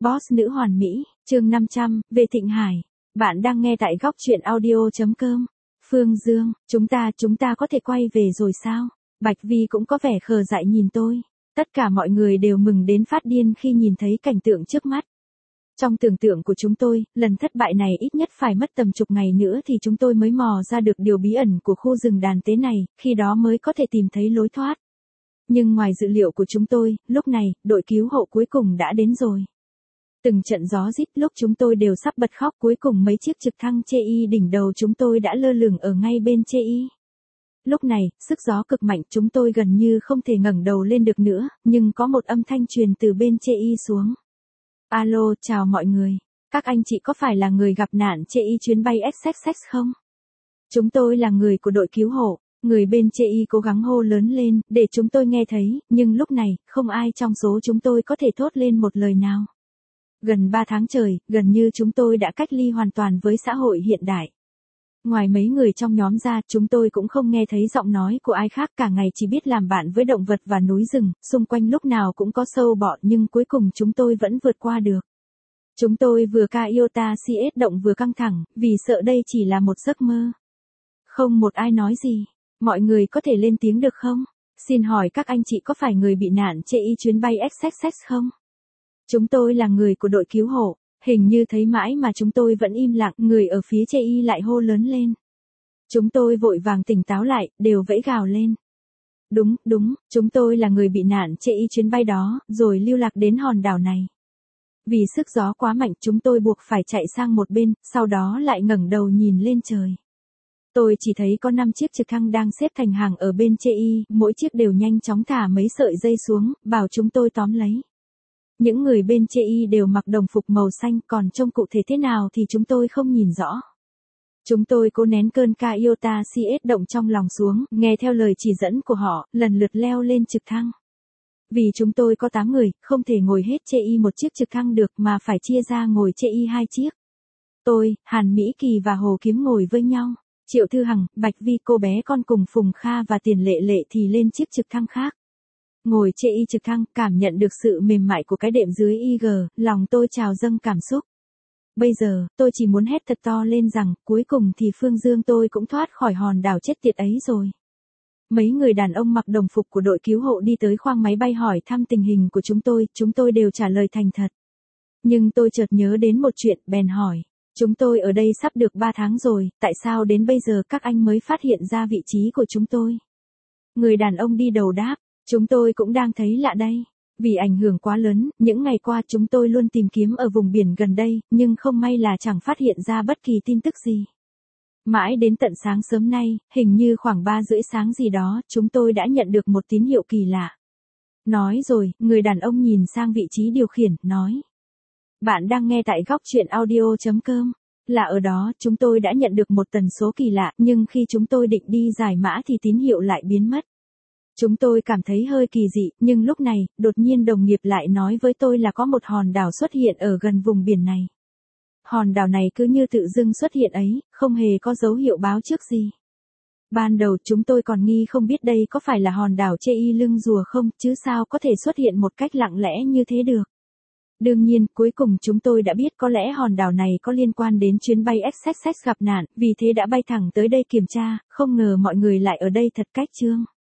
Boss nữ hoàn mỹ, chương 500, về Thịnh Hải. Bạn đang nghe tại góc truyện audio.com. Phương Dương, chúng ta có thể quay về rồi sao? Bạch Vi cũng có vẻ khờ dại nhìn tôi. Tất cả mọi người đều mừng đến phát điên khi nhìn thấy cảnh tượng trước mắt. Trong tưởng tượng của chúng tôi, lần thất bại này ít nhất phải mất tầm chục ngày nữa thì chúng tôi mới mò ra được điều bí ẩn của khu rừng đàn tế này, khi đó mới có thể tìm thấy lối thoát. Nhưng ngoài dự liệu của chúng tôi, lúc này, đội cứu hộ cuối cùng đã đến rồi. Từng trận gió rít lúc chúng tôi đều sắp bật khóc, cuối cùng mấy chiếc trực thăng chê y đỉnh đầu chúng tôi đã lơ lửng ở ngay bên chê y. Lúc này, sức gió cực mạnh, chúng tôi gần như không thể ngẩng đầu lên được nữa, nhưng có một âm thanh truyền từ bên chê y xuống. Alo, chào mọi người. Các anh chị có phải là người gặp nạn chê y chuyến bay SXX không? Chúng tôi là người của đội cứu hộ. Người bên chê y cố gắng hô lớn lên, để chúng tôi nghe thấy, nhưng lúc này, không ai trong số chúng tôi có thể thốt lên một lời nào. Gần 3 tháng trời, gần như chúng tôi đã cách ly hoàn toàn với xã hội hiện đại. Ngoài mấy người trong nhóm ra, chúng tôi cũng không nghe thấy giọng nói của ai khác, cả ngày chỉ biết làm bạn với động vật và núi rừng, xung quanh lúc nào cũng có sâu bọ, nhưng cuối cùng chúng tôi vẫn vượt qua được. Chúng tôi vừa ca iota CS động vừa căng thẳng, vì sợ đây chỉ là một giấc mơ. Không một ai nói gì. Mọi người có thể lên tiếng được không? Xin hỏi các anh chị có phải người bị nạn chê y chuyến bay SXX không? Chúng tôi là người của đội cứu hộ. Hình như thấy mãi mà chúng tôi vẫn im lặng, người ở phía chê y lại hô lớn lên. Chúng tôi vội vàng tỉnh táo lại, đều vẫy gào lên. Đúng, chúng tôi là người bị nạn chê y chuyến bay đó, rồi lưu lạc đến hòn đảo này. Vì sức gió quá mạnh, chúng tôi buộc phải chạy sang một bên, sau đó lại ngẩng đầu nhìn lên trời. Tôi chỉ thấy có 5 chiếc trực thăng đang xếp thành hàng ở bên chê y, mỗi chiếc đều nhanh chóng thả mấy sợi dây xuống, bảo chúng tôi tóm lấy. Những người bên chê y đều mặc đồng phục màu xanh, còn trông cụ thể thế nào thì chúng tôi không nhìn rõ. Chúng tôi cố nén cơn ca iota CS động trong lòng xuống, nghe theo lời chỉ dẫn của họ, lần lượt leo lên trực thăng. Vì chúng tôi có 8 người, không thể ngồi hết chê y một chiếc trực thăng được mà phải chia ra ngồi chê y 2 chiếc. Tôi, Hàn Mỹ Kỳ và Hồ Kiếm ngồi với nhau. Triệu Thư Hằng, Bạch Vi, cô bé con cùng Phùng Kha và Tiền Lệ Lệ thì lên chiếc trực thăng khác. Ngồi chê y trực thăng, cảm nhận được sự mềm mại của cái đệm dưới IG, lòng tôi trào dâng cảm xúc. Bây giờ, tôi chỉ muốn hét thật to lên rằng, cuối cùng thì Phương Dương tôi cũng thoát khỏi hòn đảo chết tiệt ấy rồi. Mấy người đàn ông mặc đồng phục của đội cứu hộ đi tới khoang máy bay hỏi thăm tình hình của chúng tôi đều trả lời thành thật. Nhưng tôi chợt nhớ đến một chuyện, bèn hỏi. Chúng tôi ở đây sắp được 3 tháng rồi, tại sao đến bây giờ các anh mới phát hiện ra vị trí của chúng tôi? Người đàn ông đi đầu đáp, chúng tôi cũng đang thấy lạ đây. Vì ảnh hưởng quá lớn, những ngày qua chúng tôi luôn tìm kiếm ở vùng biển gần đây, nhưng không may là chẳng phát hiện ra bất kỳ tin tức gì. Mãi đến tận sáng sớm nay, hình như khoảng 3 rưỡi sáng gì đó, chúng tôi đã nhận được một tín hiệu kỳ lạ. Nói rồi, người đàn ông nhìn sang vị trí điều khiển, nói. Bạn đang nghe tại góc truyện audio.com. Là ở đó, chúng tôi đã nhận được một tần số kỳ lạ, nhưng khi chúng tôi định đi giải mã thì tín hiệu lại biến mất. Chúng tôi cảm thấy hơi kỳ dị, nhưng lúc này, đột nhiên đồng nghiệp lại nói với tôi là có một hòn đảo xuất hiện ở gần vùng biển này. Hòn đảo này cứ như tự dưng xuất hiện ấy, không hề có dấu hiệu báo trước gì. Ban đầu chúng tôi còn nghi không biết đây có phải là hòn đảo chê y lưng rùa không, chứ sao có thể xuất hiện một cách lặng lẽ như thế được. Đương nhiên, cuối cùng chúng tôi đã biết có lẽ hòn đảo này có liên quan đến chuyến bay SXX gặp nạn, vì thế đã bay thẳng tới đây kiểm tra, không ngờ mọi người lại ở đây thật cách trương.